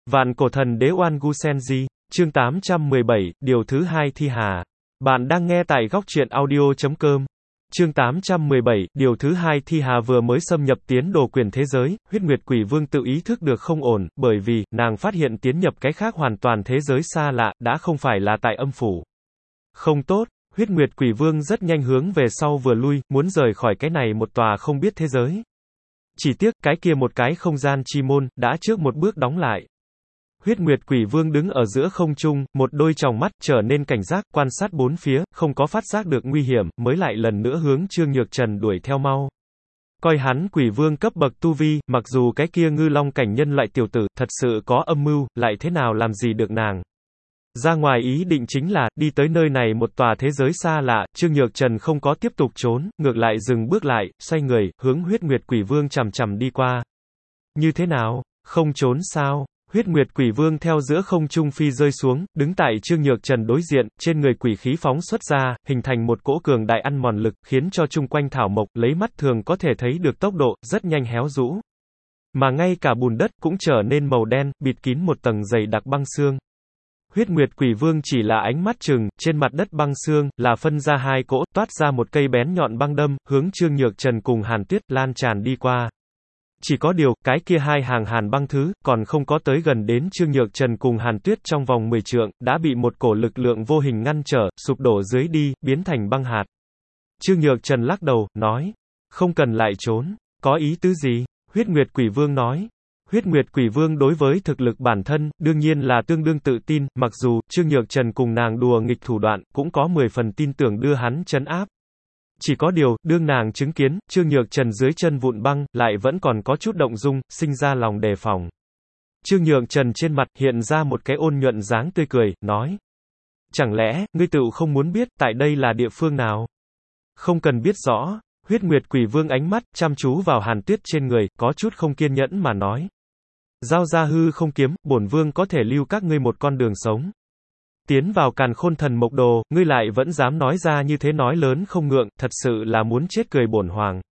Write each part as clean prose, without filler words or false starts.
Vạn cổ thần đế Oan Gu Senji, chương 817, điều thứ 2 thi hà. Bạn đang nghe tại góc truyện audio.com. Chương 817, điều thứ 2 thi hà vừa mới xâm nhập tiến đồ quyền thế giới, huyết nguyệt quỷ vương tự ý thức được không ổn, bởi vì, nàng phát hiện tiến nhập cái khác hoàn toàn thế giới xa lạ, đã không phải là tại âm phủ. Không tốt, huyết nguyệt quỷ vương rất nhanh hướng về sau vừa lui, muốn rời khỏi cái này một tòa không biết thế giới. Chỉ tiếc, cái kia một cái không gian chi môn, đã trước một bước đóng lại. Huyết nguyệt quỷ vương đứng ở giữa không trung, một đôi tròng mắt trở nên cảnh giác, quan sát bốn phía, không có phát giác được nguy hiểm, mới lại lần nữa hướng Trương Nhược Trần đuổi theo mau. Coi hắn quỷ vương cấp bậc tu vi, mặc dù cái kia ngư long cảnh nhân loại tiểu tử, thật sự có âm mưu, lại thế nào làm gì được nàng. Ra ngoài ý định chính là, đi tới nơi này một tòa thế giới xa lạ, Trương Nhược Trần không có tiếp tục trốn, ngược lại dừng bước lại, xoay người, hướng huyết nguyệt quỷ vương chằm chằm đi qua. Như thế nào? Không trốn sao? Huyết nguyệt quỷ vương theo giữa không trung phi rơi xuống, đứng tại Trương Nhược Trần đối diện, trên người quỷ khí phóng xuất ra, hình thành một cỗ cường đại ăn mòn lực, khiến cho chung quanh thảo mộc, lấy mắt thường có thể thấy được tốc độ, rất nhanh héo rũ. Mà ngay cả bùn đất cũng trở nên màu đen, bịt kín một tầng dày đặc băng xương. Huyết nguyệt quỷ vương chỉ là ánh mắt chừng, trên mặt đất băng xương, là phân ra hai cỗ, toát ra một cây bén nhọn băng đâm, hướng Trương Nhược Trần cùng Hàn Tuyết, lan tràn đi qua. Chỉ có điều, cái kia hai hàng hàn băng thứ, còn không có tới gần đến Trương Nhược Trần cùng Hàn Tuyết trong vòng 10 trượng, đã bị một cổ lực lượng vô hình ngăn trở, sụp đổ dưới đi, biến thành băng hạt. Trương Nhược Trần lắc đầu, nói, không cần lại trốn, có ý tứ gì? Huyết nguyệt quỷ vương nói. Huyết nguyệt quỷ vương đối với thực lực bản thân, đương nhiên là tương đương tự tin, mặc dù, Trương Nhược Trần cùng nàng đùa nghịch thủ đoạn, cũng có 10 phần tin tưởng đưa hắn trấn áp. Chỉ có điều, đương nàng chứng kiến, Trương Nhược Trần dưới chân vụn băng, lại vẫn còn có chút động dung, sinh ra lòng đề phòng. Trương Nhược Trần trên mặt, hiện ra một cái ôn nhuận dáng tươi cười, nói. Chẳng lẽ, ngươi tự không muốn biết, tại đây là địa phương nào? Không cần biết rõ. Huyết nguyệt quỷ vương ánh mắt, chăm chú vào Hàn Tuyết trên người, có chút không kiên nhẫn mà nói. Giao ra hư không kiếm, bổn vương có thể lưu các ngươi một con đường sống. Tiến vào Càn Khôn Thần Mộc Đồ, ngươi lại vẫn dám nói ra như thế nói lớn không ngượng, thật sự là muốn chết cười bổn hoàng.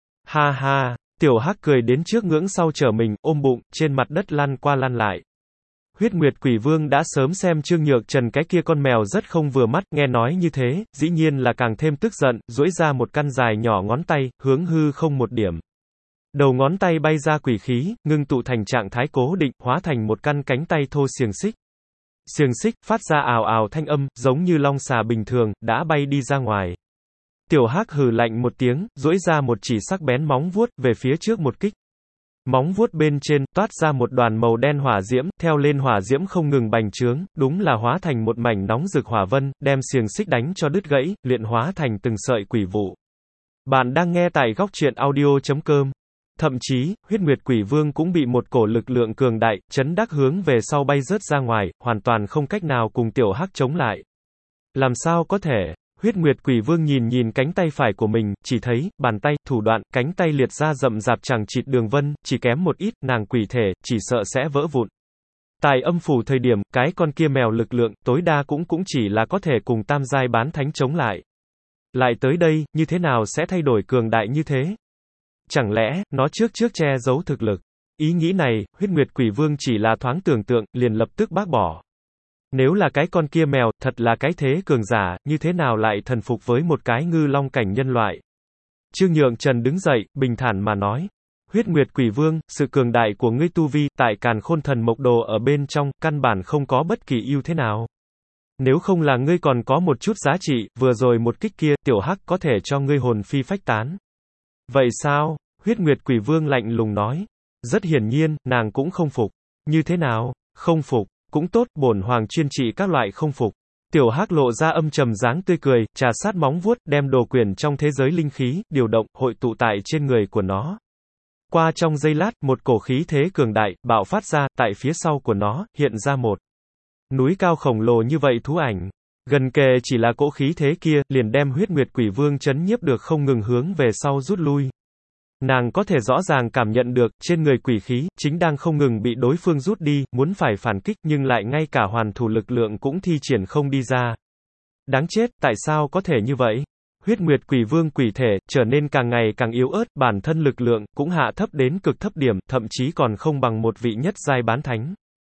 Ha ha, tiểu hắc cười đến trước ngưỡng sau trở mình, ôm bụng, trên mặt đất lăn qua lăn lại. Huyết nguyệt quỷ vương đã sớm xem Trương Nhược Trần cái kia con mèo rất không vừa mắt, nghe nói như thế, dĩ nhiên là càng thêm tức giận, duỗi ra một căn dài nhỏ ngón tay, hướng hư không một điểm. Đầu ngón tay bay ra quỷ khí, ngưng tụ thành trạng thái cố định, hóa thành một căn cánh tay thô xiềng xích. Xiềng xích, phát ra ào ào thanh âm, giống như long xà bình thường, đã bay đi ra ngoài. Tiểu hắc hừ lạnh một tiếng, duỗi ra một chỉ sắc bén móng vuốt, về phía trước một kích. Móng vuốt bên trên, toát ra một đoàn màu đen hỏa diễm, theo lên hỏa diễm không ngừng bành trướng, đúng là hóa thành một mảnh nóng rực hỏa vân, đem xiềng xích đánh cho đứt gãy, luyện hóa thành từng sợi quỷ vụ. Bạn đang nghe tại góc truyện audio.com. Thậm chí, huyết nguyệt quỷ vương cũng bị một cổ lực lượng cường đại, chấn đắc hướng về sau bay rớt ra ngoài, hoàn toàn không cách nào cùng tiểu hắc chống lại. Làm sao có thể? Huyết nguyệt quỷ vương nhìn nhìn cánh tay phải của mình, chỉ thấy, bàn tay, thủ đoạn, cánh tay liệt ra rậm rạp chẳng chịt đường vân, chỉ kém một ít, nàng quỷ thể, chỉ sợ sẽ vỡ vụn. Tại âm phủ thời điểm, cái con kia mèo lực lượng, tối đa cũng chỉ là có thể cùng tam giai bán thánh chống lại. Lại tới đây, như thế nào sẽ thay đổi cường đại như thế? Chẳng lẽ, nó trước che giấu thực lực? Ý nghĩ này, huyết nguyệt quỷ vương chỉ là thoáng tưởng tượng, liền lập tức bác bỏ. Nếu là cái con kia mèo, thật là cái thế cường giả, như thế nào lại thần phục với một cái ngư long cảnh nhân loại? Trương Nhược Trần đứng dậy, bình thản mà nói. Huyết nguyệt quỷ vương, sự cường đại của ngươi tu vi, tại Càn Khôn Thần Mộc Đồ ở bên trong, căn bản không có bất kỳ ưu thế nào. Nếu không là ngươi còn có một chút giá trị, vừa rồi một kích kia, tiểu hắc có thể cho ngươi hồn phi phách tán. Vậy sao? Huyết nguyệt quỷ vương lạnh lùng nói. Rất hiển nhiên, nàng cũng không phục. Như thế nào? Không phục. Cũng tốt, bổn hoàng chuyên trị các loại không phục. Tiểu hắc lộ ra âm trầm dáng tươi cười, trà sát móng vuốt, đem đồ quyển trong thế giới linh khí, điều động, hội tụ tại trên người của nó. Qua trong giây lát, một cổ khí thế cường đại, bạo phát ra, tại phía sau của nó, hiện ra một núi cao khổng lồ như vậy thú ảnh. Gần kề chỉ là cỗ khí thế kia, liền đem huyết nguyệt quỷ vương chấn nhiếp được không ngừng hướng về sau rút lui. Nàng có thể rõ ràng cảm nhận được, trên người quỷ khí, chính đang không ngừng bị đối phương rút đi, muốn phải phản kích nhưng lại ngay cả hoàn thủ lực lượng cũng thi triển không đi ra. Đáng chết, tại sao có thể như vậy? Huyết nguyệt quỷ vương quỷ thể, trở nên càng ngày càng yếu ớt, bản thân lực lượng, cũng hạ thấp đến cực thấp điểm, thậm chí còn không bằng một vị nhất giai bán thánh.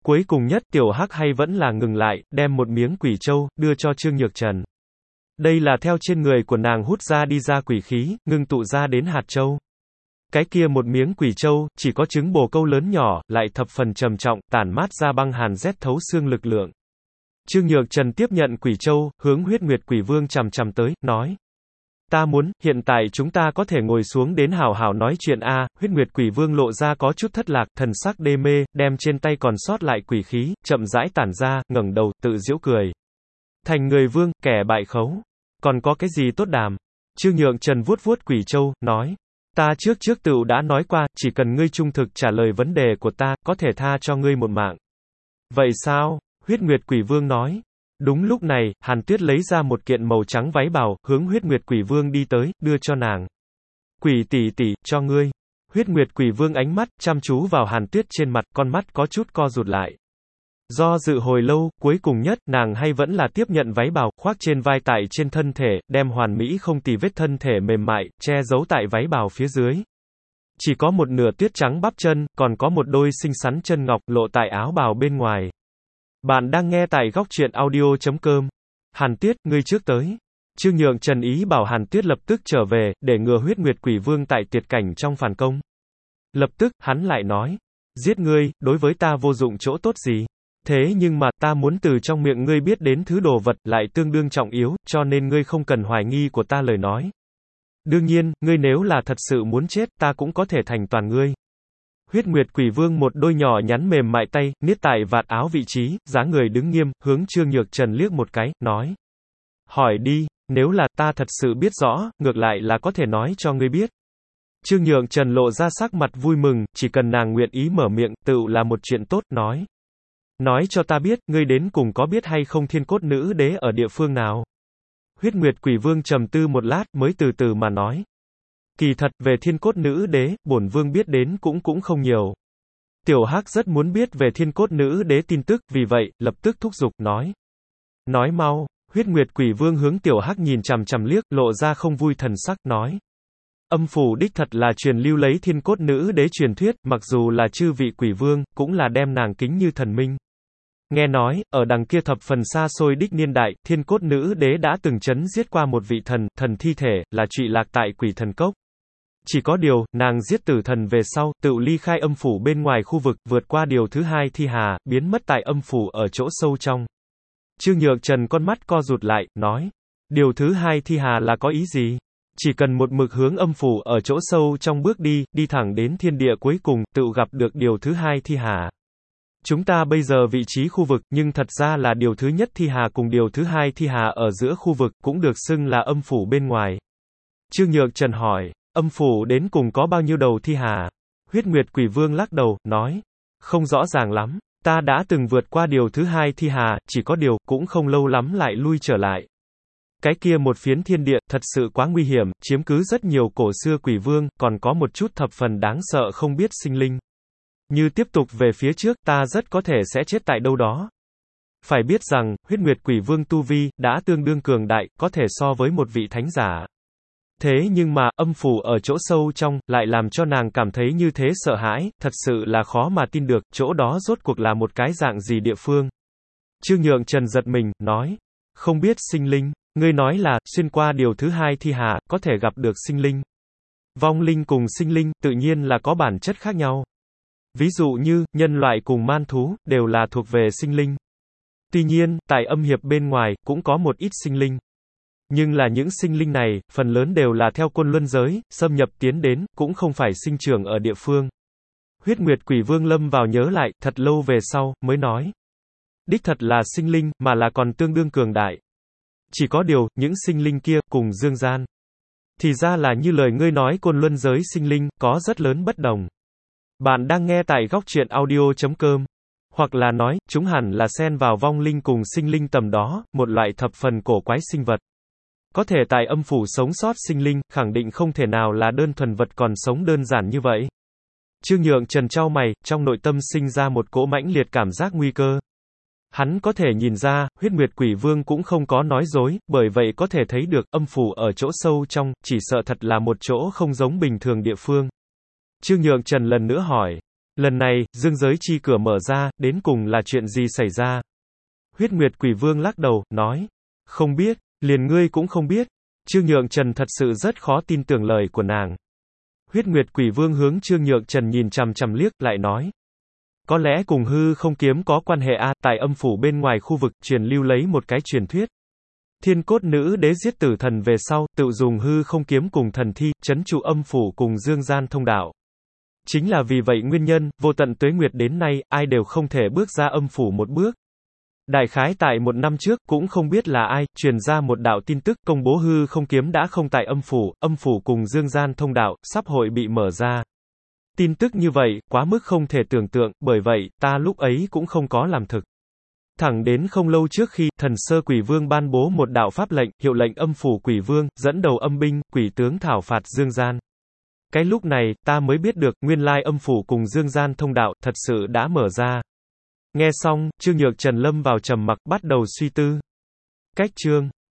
Cuối cùng nhất, Tiểu Hắc hay vẫn là ngừng lại, đem một miếng quỷ châu, đưa cho Trương Nhược Trần. Đây là theo trên người của nàng hút ra đi ra quỷ khí, ngưng tụ ra đến hạt châu. Cái kia một miếng quỷ châu, chỉ có trứng bồ câu lớn nhỏ, lại thập phần trầm trọng, tản mát ra băng hàn rét thấu xương lực lượng. Trương Nhược Trần tiếp nhận quỷ châu, hướng Huyết Nguyệt Quỷ Vương chằm chằm tới, nói. Ta muốn, hiện tại chúng ta có thể ngồi xuống đến hào hào nói chuyện a. Huyết Nguyệt Quỷ Vương lộ ra có chút thất lạc, thần sắc đê mê, đem trên tay còn sót lại quỷ khí, chậm rãi tản ra, ngẩng đầu, tự giễu cười. Thành người vương, kẻ bại khấu. Còn có cái gì tốt đàm? Trương Nhượng Trần vuốt vuốt quỷ châu, nói. Ta trước tựu đã nói qua, chỉ cần ngươi trung thực trả lời vấn đề của ta, có thể tha cho ngươi một mạng. Vậy sao? Huyết Nguyệt Quỷ Vương nói. Đúng lúc này, Hàn Tuyết lấy ra một kiện màu trắng váy bào, hướng Huyết Nguyệt Quỷ Vương đi tới, đưa cho nàng. Quỷ tỷ tỷ, cho ngươi. Huyết Nguyệt Quỷ Vương ánh mắt, chăm chú vào Hàn Tuyết trên mặt, con mắt có chút co rụt lại. Do dự hồi lâu, cuối cùng nhất, nàng hay vẫn là tiếp nhận váy bào, khoác trên vai tại trên thân thể, đem hoàn mỹ không tì vết thân thể mềm mại, che giấu tại váy bào phía dưới. Chỉ có một nửa tuyết trắng bắp chân, còn có một đôi xinh xắn chân ngọc lộ tại áo bào bên ngoài. Bạn đang nghe tại góc truyện audio.com. Hàn Tuyết, ngươi trước tới. Trương Nhượng Trần ý bảo Hàn Tuyết lập tức trở về, để ngừa Huyết Nguyệt Quỷ Vương tại tuyệt cảnh trong phản công. Lập tức, hắn lại nói. Giết ngươi, đối với ta vô dụng chỗ tốt gì. Thế nhưng mà, ta muốn từ trong miệng ngươi biết đến thứ đồ vật, lại tương đương trọng yếu, cho nên ngươi không cần hoài nghi của ta lời nói. Đương nhiên, ngươi nếu là thật sự muốn chết, ta cũng có thể thành toàn ngươi. Huyết Nguyệt Quỷ Vương một đôi nhỏ nhắn mềm mại tay, niết tại vạt áo vị trí, dáng người đứng nghiêm, hướng Trương Nhược Trần liếc một cái, nói. Hỏi đi, nếu là ta thật sự biết rõ, ngược lại là có thể nói cho ngươi biết. Trương Nhược Trần lộ ra sắc mặt vui mừng, chỉ cần nàng nguyện ý mở miệng, tựu là một chuyện tốt, nói. Nói cho ta biết, ngươi đến cùng có biết hay không Thiên Cốt Nữ Đế ở địa phương nào? Huyết Nguyệt Quỷ Vương trầm tư một lát, mới từ từ mà nói. Kỳ thật, về Thiên Cốt Nữ Đế, bổn vương biết đến cũng không nhiều. Tiểu Hắc rất muốn biết về Thiên Cốt Nữ Đế tin tức, vì vậy, lập tức thúc giục, nói. Nói mau, Huyết Nguyệt Quỷ Vương hướng Tiểu Hắc nhìn chằm chằm liếc, lộ ra không vui thần sắc, nói. Âm phủ đích thật là truyền lưu lấy Thiên Cốt Nữ Đế truyền thuyết, mặc dù là chư vị quỷ vương, cũng là đem nàng kính như thần minh. Nghe nói, ở đằng kia thập phần xa xôi đích niên đại, Thiên Cốt Nữ Đế đã từng chấn giết qua một vị thần thi thể, là trụy lạc tại Quỷ Thần Cốc. Chỉ có điều, nàng giết tử thần về sau, tự ly khai âm phủ bên ngoài khu vực, vượt qua điều thứ hai thi hà, biến mất tại âm phủ ở chỗ sâu trong. Trương Nhược Trần con mắt co rụt lại, nói. Điều thứ hai thi hà là có ý gì? Chỉ cần một mực hướng âm phủ ở chỗ sâu trong bước đi, đi thẳng đến thiên địa cuối cùng, tự gặp được điều thứ hai thi hà. Chúng ta bây giờ vị trí khu vực, nhưng thật ra là điều thứ nhất thi hà cùng điều thứ hai thi hà ở giữa khu vực, cũng được xưng là âm phủ bên ngoài. Trương Nhược Trần hỏi, âm phủ đến cùng có bao nhiêu đầu thi hà? Huyết Nguyệt Quỷ Vương lắc đầu, nói, không rõ ràng lắm, ta đã từng vượt qua điều thứ hai thi hà, chỉ có điều, cũng không lâu lắm lại lui trở lại. Cái kia một phiến thiên địa, thật sự quá nguy hiểm, chiếm cứ rất nhiều cổ xưa quỷ vương, còn có một chút thập phần đáng sợ không biết sinh linh. Như tiếp tục về phía trước, ta rất có thể sẽ chết tại đâu đó. Phải biết rằng, Huyết Nguyệt Quỷ Vương tu vi, đã tương đương cường đại, có thể so với một vị thánh giả. Thế nhưng mà, âm phủ ở chỗ sâu trong, lại làm cho nàng cảm thấy như thế sợ hãi, thật sự là khó mà tin được, chỗ đó rốt cuộc là một cái dạng gì địa phương. Trương Nhượng Trần giật mình, nói, không biết sinh linh, ngươi nói là, xuyên qua điều thứ hai thi hà, có thể gặp được sinh linh. Vong linh cùng sinh linh, tự nhiên là có bản chất khác nhau. Ví dụ như, nhân loại cùng man thú, đều là thuộc về sinh linh. Tuy nhiên, tại âm hiệp bên ngoài, cũng có một ít sinh linh. Nhưng là những sinh linh này, phần lớn đều là theo côn luân giới, xâm nhập tiến đến, cũng không phải sinh trưởng ở địa phương. Huyết Nguyệt Quỷ Vương lâm vào nhớ lại, thật lâu về sau, mới nói. Đích thật là sinh linh, mà là còn tương đương cường đại. Chỉ có điều, những sinh linh kia, cùng dương gian. Thì ra là như lời ngươi nói côn luân giới sinh linh, có rất lớn bất đồng. Bạn đang nghe tại góc truyện audio.com. Hoặc là nói, chúng hẳn là xen vào vong linh cùng sinh linh tầm đó, một loại thập phần cổ quái sinh vật. Có thể tại âm phủ sống sót sinh linh, khẳng định không thể nào là đơn thuần vật còn sống đơn giản như vậy. Trương Nhượng Trần chau mày, trong nội tâm sinh ra một cỗ mãnh liệt cảm giác nguy cơ. Hắn có thể nhìn ra, Huyết Nguyệt Quỷ Vương cũng không có nói dối, bởi vậy có thể thấy được, âm phủ ở chỗ sâu trong, chỉ sợ thật là một chỗ không giống bình thường địa phương. Trương Nhượng Trần lần nữa hỏi, Lần này, dương giới chi cửa mở ra, đến cùng là chuyện gì xảy ra? Huyết Nguyệt Quỷ Vương lắc đầu, nói. Không biết, liền ngươi cũng không biết. Trương Nhượng Trần thật sự rất khó tin tưởng lời của nàng. Huyết Nguyệt Quỷ Vương hướng Trương Nhượng Trần nhìn chằm chằm liếc, lại nói. Có lẽ cùng hư không kiếm có quan hệ a, tại âm phủ bên ngoài khu vực, truyền lưu lấy một cái truyền thuyết. Thiên cốt nữ đế giết tử thần về sau, tự dùng hư không kiếm cùng thần thi, trấn trụ âm phủ cùng dương gian thông đạo. Chính là vì vậy nguyên nhân, vô tận tuế nguyệt đến nay, ai đều không thể bước ra âm phủ một bước. Đại khái tại một năm trước, cũng không biết là ai, truyền ra một đạo tin tức, công bố hư không kiếm đã không tại âm phủ cùng dương gian thông đạo, sắp hội bị mở ra. Tin tức như vậy, quá mức không thể tưởng tượng, bởi vậy, ta lúc ấy cũng không có làm thực. Thẳng đến không lâu trước khi, thần sơ quỷ vương ban bố một đạo pháp lệnh, hiệu lệnh âm phủ quỷ vương, dẫn đầu âm binh, quỷ tướng thảo phạt dương gian. Cái lúc này, ta mới biết được, nguyên lai âm phủ cùng dương gian thông đạo, thật sự đã mở ra. Nghe xong, Trương Nhược Trần lâm vào trầm mặc, bắt đầu suy tư. Cách chương